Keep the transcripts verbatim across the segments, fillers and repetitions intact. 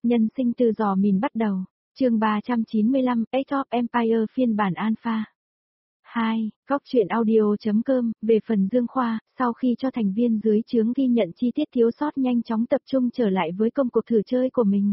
Nhân sinh từ giò mìn bắt đầu, chương ba trăm chín mươi lăm, Age of Empire phiên bản alpha. hai. Góc truyện audio.com, về phần Dương Khoa, sau khi cho thành viên dưới trướng ghi nhận chi tiết thiếu sót nhanh chóng tập trung trở lại với công cuộc thử chơi của mình.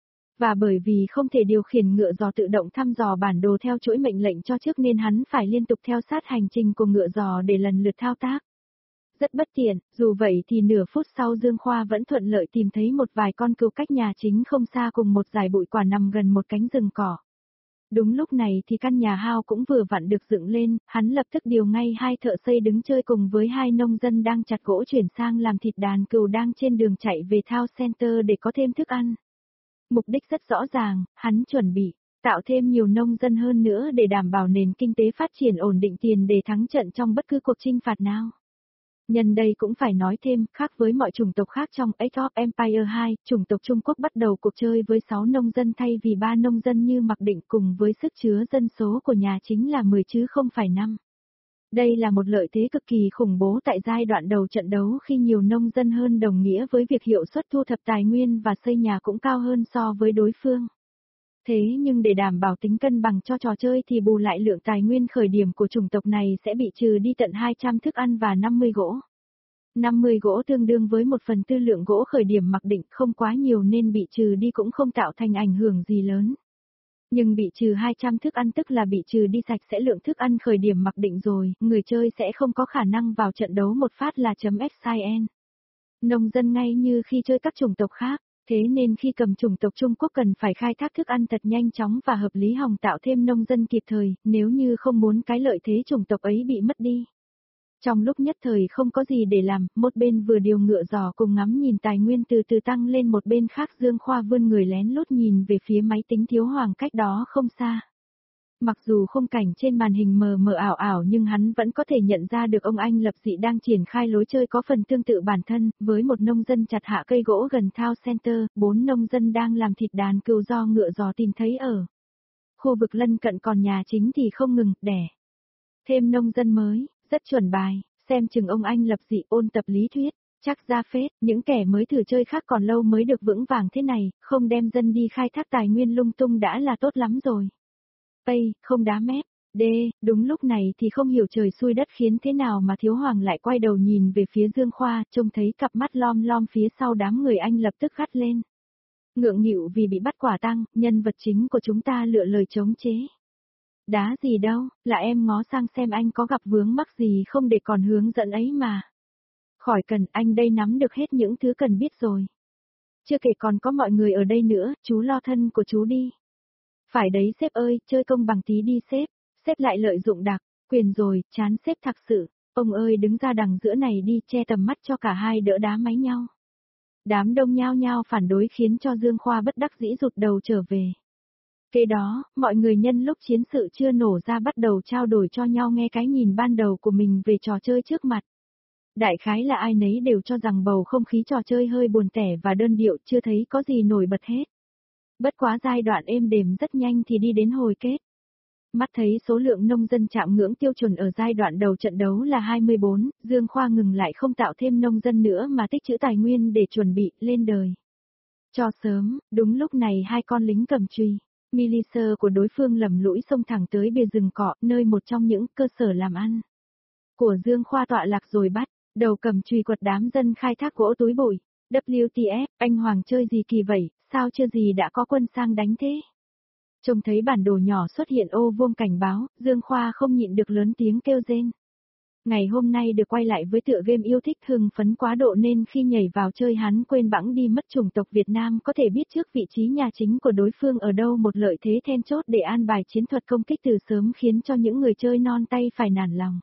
Và bởi vì không thể điều khiển ngựa giò tự động thăm dò bản đồ theo chuỗi mệnh lệnh cho trước nên hắn phải liên tục theo sát hành trình của ngựa giò để lần lượt thao tác. Rất bất tiện, dù vậy thì nửa phút sau Dương Khoa vẫn thuận lợi tìm thấy một vài con cừu cách nhà chính không xa cùng một dải bụi quả nằm gần một cánh rừng cỏ. Đúng lúc này thì căn nhà hao cũng vừa vặn được dựng lên, hắn lập tức điều ngay hai thợ xây đứng chơi cùng với hai nông dân đang chặt gỗ chuyển sang làm thịt đàn cừu đang trên đường chạy về Town Center để có thêm thức ăn. Mục đích rất rõ ràng, hắn chuẩn bị tạo thêm nhiều nông dân hơn nữa để đảm bảo nền kinh tế phát triển ổn định tiền để thắng trận trong bất cứ cuộc chinh phạt nào. Nhân đây cũng phải nói thêm, khác với mọi chủng tộc khác trong Age of Empire hai, chủng tộc Trung Quốc bắt đầu cuộc chơi với sáu nông dân thay vì ba nông dân như mặc định cùng với sức chứa dân số của nhà chính là mười chứ không phải năm. Đây là một lợi thế cực kỳ khủng bố tại giai đoạn đầu trận đấu khi nhiều nông dân hơn đồng nghĩa với việc hiệu suất thu thập tài nguyên và xây nhà cũng cao hơn so với đối phương. Thế nhưng để đảm bảo tính cân bằng cho trò chơi thì bù lại lượng tài nguyên khởi điểm của chủng tộc này sẽ bị trừ đi tận hai trăm thức ăn và năm mươi gỗ. năm mươi gỗ tương đương với một phần tư lượng gỗ khởi điểm mặc định không quá nhiều nên bị trừ đi cũng không tạo thành ảnh hưởng gì lớn. Nhưng bị trừ hai trăm thức ăn tức là bị trừ đi sạch sẽ lượng thức ăn khởi điểm mặc định rồi, người chơi sẽ không có khả năng vào trận đấu một phát là chấm xin. Nông dân ngay như khi chơi các chủng tộc khác. Thế nên khi cầm chủng tộc Trung Quốc cần phải khai thác thức ăn thật nhanh chóng và hợp lý hòng tạo thêm nông dân kịp thời, nếu như không muốn cái lợi thế chủng tộc ấy bị mất đi. Trong lúc nhất thời không có gì để làm, một bên vừa điều ngựa giò cùng ngắm nhìn tài nguyên từ từ tăng lên, một bên khác Dương Khoa vươn người lén lút nhìn về phía máy tính thiếu hoàng cách đó không xa. Mặc dù khung cảnh trên màn hình mờ mờ ảo ảo nhưng hắn vẫn có thể nhận ra được ông anh lập dị đang triển khai lối chơi có phần tương tự bản thân, với một nông dân chặt hạ cây gỗ gần Town Center, bốn nông dân đang làm thịt đàn cừu do ngựa giò tìm thấy ở khu vực lân cận, còn nhà chính thì không ngừng đẻ thêm nông dân mới, rất chuẩn bài, xem chừng ông anh lập dị ôn tập lý thuyết, chắc ra phết, những kẻ mới thử chơi khác còn lâu mới được vững vàng thế này, không đem dân đi khai thác tài nguyên lung tung đã là tốt lắm rồi. Ây, không đá mép. D, đúng lúc này thì không hiểu trời xui đất khiến thế nào mà thiếu hoàng lại quay đầu nhìn về phía Dương Khoa, trông thấy cặp mắt lom lom phía sau đám người, anh lập tức gắt lên. Ngượng nghịu vì bị bắt quả tang, nhân vật chính của chúng ta lựa lời chống chế. Đá gì đâu, là em ngó sang xem anh có gặp vướng mắc gì không để còn hướng dẫn ấy mà. Khỏi cần, anh đây nắm được hết những thứ cần biết rồi. Chưa kể còn có mọi người ở đây nữa, chú lo thân của chú đi. Phải đấy sếp ơi, chơi công bằng tí đi sếp, sếp lại lợi dụng đặc quyền rồi, chán sếp thật sự, ông ơi đứng ra đằng giữa này đi, che tầm mắt cho cả hai đỡ đá máy nhau. Đám đông nhao nhao phản đối khiến cho Dương Khoa bất đắc dĩ rụt đầu trở về. Kế đó, mọi người nhân lúc chiến sự chưa nổ ra bắt đầu trao đổi cho nhau nghe cái nhìn ban đầu của mình về trò chơi trước mặt. Đại khái là ai nấy đều cho rằng bầu không khí trò chơi hơi buồn tẻ và đơn điệu, chưa thấy có gì nổi bật hết. Bất quá giai đoạn êm đềm rất nhanh thì đi đến hồi kết. Mắt thấy số lượng nông dân chạm ngưỡng tiêu chuẩn ở giai đoạn đầu trận đấu là hai mươi bốn, Dương Khoa ngừng lại không tạo thêm nông dân nữa mà tích trữ tài nguyên để chuẩn bị lên đời. Cho sớm, đúng lúc này hai con lính cầm chùy, militia của đối phương lầm lũi xông thẳng tới bìa rừng cỏ, nơi một trong những cơ sở làm ăn của Dương Khoa tọa lạc rồi bắt đầu cầm chùy quật đám dân khai thác gỗ túi bụi. vê kép tê ép, anh Hoàng chơi gì kỳ vậy, sao chưa gì đã có quân sang đánh thế? Trông thấy bản đồ nhỏ xuất hiện ô vuông cảnh báo, Dương Khoa không nhịn được lớn tiếng kêu rên. Ngày hôm nay được quay lại với tựa game yêu thích hưng phấn quá độ nên khi nhảy vào chơi hắn quên bẵng đi mất chủng tộc Việt Nam có thể biết trước vị trí nhà chính của đối phương ở đâu, một lợi thế then chốt để an bài chiến thuật công kích từ sớm khiến cho những người chơi non tay phải nản lòng.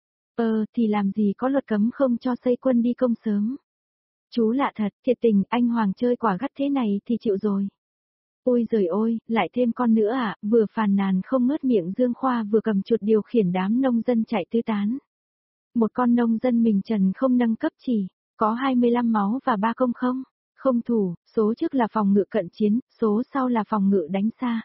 Ờ, thì làm gì có luật cấm không cho xây quân đi công sớm. Chú lạ thật, thiệt tình, anh Hoàng chơi quả gắt thế này thì chịu rồi. Ôi giời ôi, lại thêm con nữa à, vừa phàn nàn không ngớt miệng Dương Khoa vừa cầm chuột điều khiển đám nông dân chạy tứ tán. Một con nông dân mình trần không nâng cấp chỉ, có hai mươi lăm máu và ba công không, không thủ, số trước là phòng ngự cận chiến, số sau là phòng ngự đánh xa.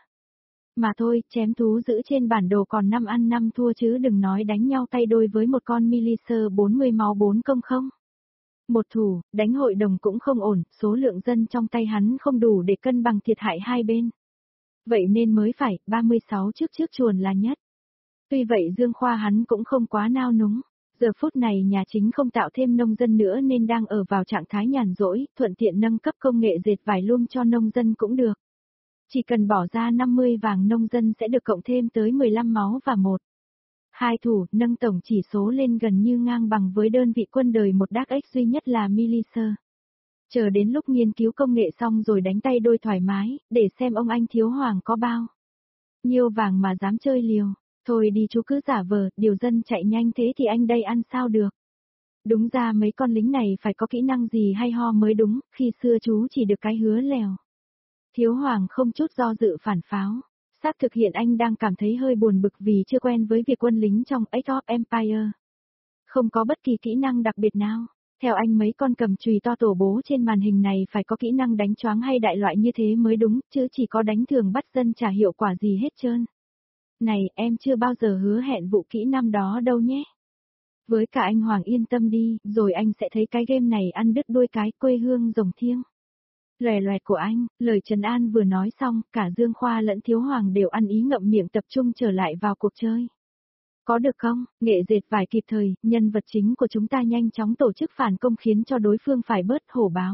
Mà thôi, chém thú giữ trên bản đồ còn năm ăn năm thua chứ đừng nói đánh nhau tay đôi với một con militia bốn mươi máu bốn công không. Một thủ, đánh hội đồng cũng không ổn, số lượng dân trong tay hắn không đủ để cân bằng thiệt hại hai bên. Vậy nên mới phải, ba mươi sáu trước trước chuồn là nhất. Tuy vậy Dương Khoa hắn cũng không quá nao núng. Giờ phút này nhà chính không tạo thêm nông dân nữa nên đang ở vào trạng thái nhàn rỗi, thuận tiện nâng cấp công nghệ dệt vải loom cho nông dân cũng được. Chỉ cần bỏ ra năm mươi vàng nông dân sẽ được cộng thêm tới mười lăm máu và một. Hai thủ, nâng tổng chỉ số lên gần như ngang bằng với đơn vị quân đời một đác ích duy nhất là Milicer. Chờ đến lúc nghiên cứu công nghệ xong rồi đánh tay đôi thoải mái, để xem ông anh thiếu hoàng có bao nhiêu vàng mà dám chơi liều. Thôi đi chú cứ giả vờ, điều dân chạy nhanh thế thì anh đây ăn sao được. Đúng ra mấy con lính này phải có kỹ năng gì hay ho mới đúng, khi xưa chú chỉ được cái hứa lèo. Thiếu hoàng không chút do dự phản pháo. Xác thực hiện anh đang cảm thấy hơi buồn bực vì chưa quen với việc quân lính trong Age of Empire. Không có bất kỳ kỹ năng đặc biệt nào. Theo anh mấy con cầm chùy to tổ bố trên màn hình này phải có kỹ năng đánh choáng hay đại loại như thế mới đúng, chứ chỉ có đánh thường bắt dân chả hiệu quả gì hết trơn. Này, em chưa bao giờ hứa hẹn vụ kỹ năng đó đâu nhé. Với cả anh Hoàng yên tâm đi, rồi anh sẽ thấy cái game này ăn đứt đuôi cái quê hương rồng thiêng. Lòe loẹt của anh, lời trấn an vừa nói xong, cả Dương Khoa lẫn Thiếu Hoàng đều ăn ý ngậm miệng tập trung trở lại vào cuộc chơi. Có được không, nghệ dệt vải kịp thời, nhân vật chính của chúng ta nhanh chóng tổ chức phản công khiến cho đối phương phải bớt hổ báo.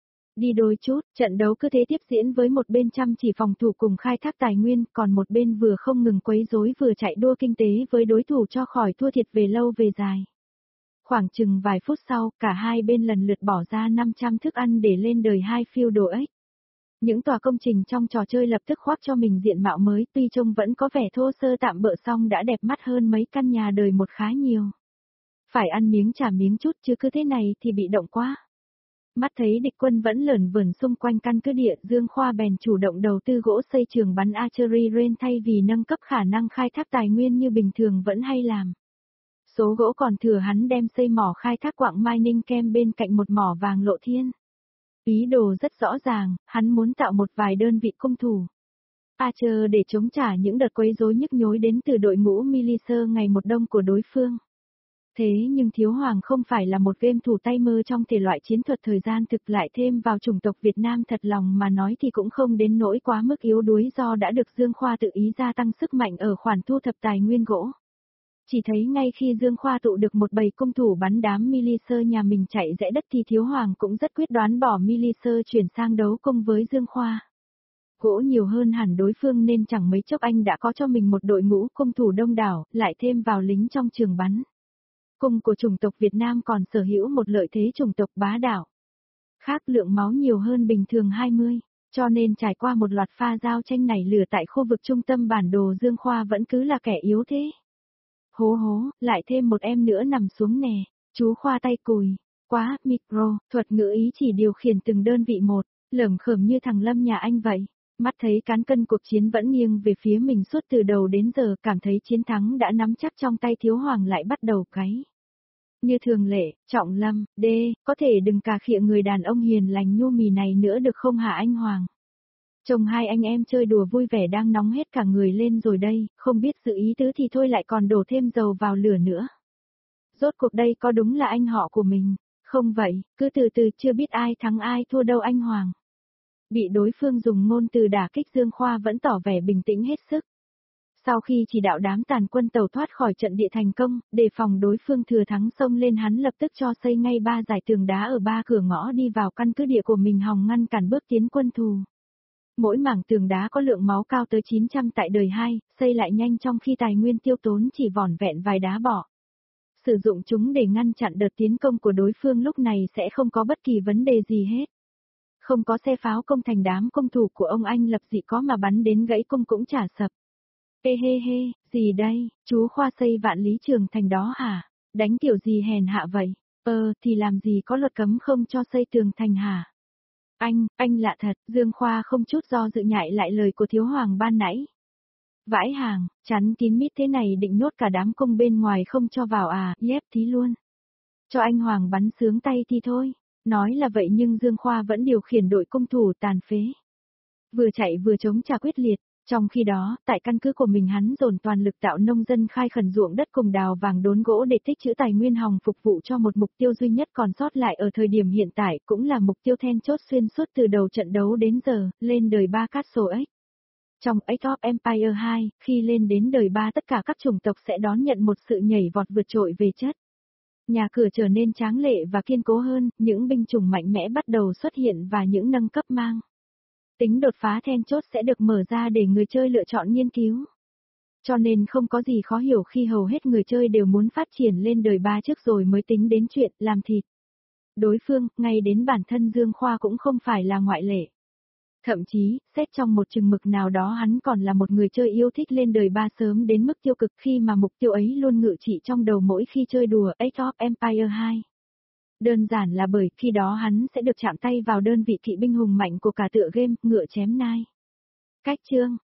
Đi đôi chút, trận đấu cứ thế tiếp diễn với một bên chăm chỉ phòng thủ cùng khai thác tài nguyên, còn một bên vừa không ngừng quấy rối vừa chạy đua kinh tế với đối thủ cho khỏi thua thiệt về lâu về dài. Khoảng chừng vài phút sau, cả hai bên lần lượt bỏ ra năm trăm thức ăn để lên đời hai phiêu đồ ếch. Những tòa công trình trong trò chơi lập tức khoác cho mình diện mạo mới, tuy trông vẫn có vẻ thô sơ tạm bợ song đã đẹp mắt hơn mấy căn nhà đời một khá nhiều. Phải ăn miếng trả miếng chút chứ cứ thế này thì bị động quá. Mắt thấy địch quân vẫn lởn vởn xung quanh căn cứ địa, Dương Khoa bèn chủ động đầu tư gỗ xây trường bắn archery range thay vì nâng cấp khả năng khai thác tài nguyên như bình thường vẫn hay làm. Số gỗ còn thừa hắn đem xây mỏ khai thác quặng mining camp bên cạnh một mỏ vàng lộ thiên. Ý đồ rất rõ ràng, hắn muốn tạo một vài đơn vị công thủ Archer để chống trả những đợt quấy rối nhức nhối đến từ đội ngũ Milicer ngày một đông của đối phương. Thế nhưng Thiếu Hoàng không phải là một game thủ tay mơ trong thể loại chiến thuật thời gian thực, lại thêm vào chủng tộc Việt Nam thật lòng mà nói thì cũng không đến nỗi quá mức yếu đuối do đã được Dương Khoa tự ý gia tăng sức mạnh ở khoản thu thập tài nguyên gỗ. Chỉ thấy ngay khi Dương Khoa tụ được một bầy công thủ bắn đám Milicer nhà mình chạy rẽ đất thì Thiếu Hoàng cũng rất quyết đoán bỏ Milicer chuyển sang đấu công với Dương Khoa. Gỗ nhiều hơn hẳn đối phương nên chẳng mấy chốc anh đã có cho mình một đội ngũ công thủ đông đảo, lại thêm vào lính trong trường bắn. Cung của chủng tộc Việt Nam còn sở hữu một lợi thế chủng tộc bá đạo. Khác lượng máu nhiều hơn bình thường hai mươi, cho nên trải qua một loạt pha giao tranh nảy lửa tại khu vực trung tâm bản đồ Dương Khoa vẫn cứ là kẻ yếu thế. Hố hố, lại thêm một em nữa nằm xuống nè, chú Khoa tay cùi, quá, micro, thuật ngữ ý chỉ điều khiển từng đơn vị một, lởm khởm như thằng Lâm nhà anh vậy. Mắt thấy cán cân cuộc chiến vẫn nghiêng về phía mình suốt từ đầu đến giờ, cảm thấy chiến thắng đã nắm chắc trong tay Thiếu Hoàng lại bắt đầu cáy. Như thường lệ, Trọng Lâm, đê, có thể đừng cà khịa người đàn ông hiền lành nhu mì này nữa được không hả anh Hoàng? Chồng hai anh em chơi đùa vui vẻ đang nóng hết cả người lên rồi đây, không biết sự ý tứ thì thôi lại còn đổ thêm dầu vào lửa nữa. Rốt cuộc đây có đúng là anh họ của mình, không vậy, cứ từ từ chưa biết ai thắng ai thua đâu anh Hoàng. Bị đối phương dùng ngôn từ đả kích, Dương Khoa vẫn tỏ vẻ bình tĩnh hết sức. Sau khi chỉ đạo đám tàn quân tàu thoát khỏi trận địa thành công, đề phòng đối phương thừa thắng xông lên, hắn lập tức cho xây ngay ba dải tường đá ở ba cửa ngõ đi vào căn cứ địa của mình hòng ngăn cản bước tiến quân thù. Mỗi mảng tường đá có lượng máu cao tới chín trăm tại đời hai, xây lại nhanh trong khi tài nguyên tiêu tốn chỉ vỏn vẹn vài đá bỏ. Sử dụng chúng để ngăn chặn đợt tiến công của đối phương lúc này sẽ không có bất kỳ vấn đề gì hết. Không có xe pháo công thành, đám công thủ của ông anh Lập Dị có mà bắn đến gãy cung cũng chả sập. Ê hê hê, gì đây, chú Khoa xây Vạn Lý Trường Thành đó hả? Đánh kiểu gì hèn hạ vậy? Ờ, thì làm gì có luật cấm không cho xây tường thành hả? Anh, anh lạ thật, Dương Khoa không chút do dự nhại lại lời của Thiếu Hoàng ban nãy. Vãi hàng, chắn kín mít thế này định nhốt cả đám công bên ngoài không cho vào à, yếp tí luôn. Cho anh Hoàng bắn sướng tay thì thôi. Nói là vậy nhưng Dương Khoa vẫn điều khiển đội công thủ tàn phế. Vừa chạy vừa chống trả quyết liệt, Trong khi đó, tại căn cứ của mình hắn dồn toàn lực tạo nông dân khai khẩn ruộng đất cùng đào vàng đốn gỗ để tích trữ tài nguyên hòng phục vụ cho một mục tiêu duy nhất còn sót lại ở thời điểm hiện tại, cũng là mục tiêu then chốt xuyên suốt từ đầu trận đấu đến giờ, lên đời ba Castle X. Trong Age of Empire hai, khi lên đến đời ba tất cả các chủng tộc sẽ đón nhận một sự nhảy vọt vượt trội về chất. Nhà cửa trở nên tráng lệ và kiên cố hơn, những binh chủng mạnh mẽ bắt đầu xuất hiện và những nâng cấp mang tính đột phá then chốt sẽ được mở ra để người chơi lựa chọn nghiên cứu. Cho nên không có gì khó hiểu khi hầu hết người chơi đều muốn phát triển lên đời ba trước rồi mới tính đến chuyện làm thịt đối phương, ngay đến bản thân Dương Khoa cũng không phải là ngoại lệ. Thậm chí, xét trong một chừng mực nào đó hắn còn là một người chơi yêu thích lên đời ba sớm đến mức tiêu cực khi mà mục tiêu ấy luôn ngự trị trong đầu mỗi khi chơi đùa Age of Empire hai. Đơn giản là bởi khi đó hắn sẽ được chạm tay vào đơn vị kỵ binh hùng mạnh của cả tựa game, ngựa chém nai. Cách chương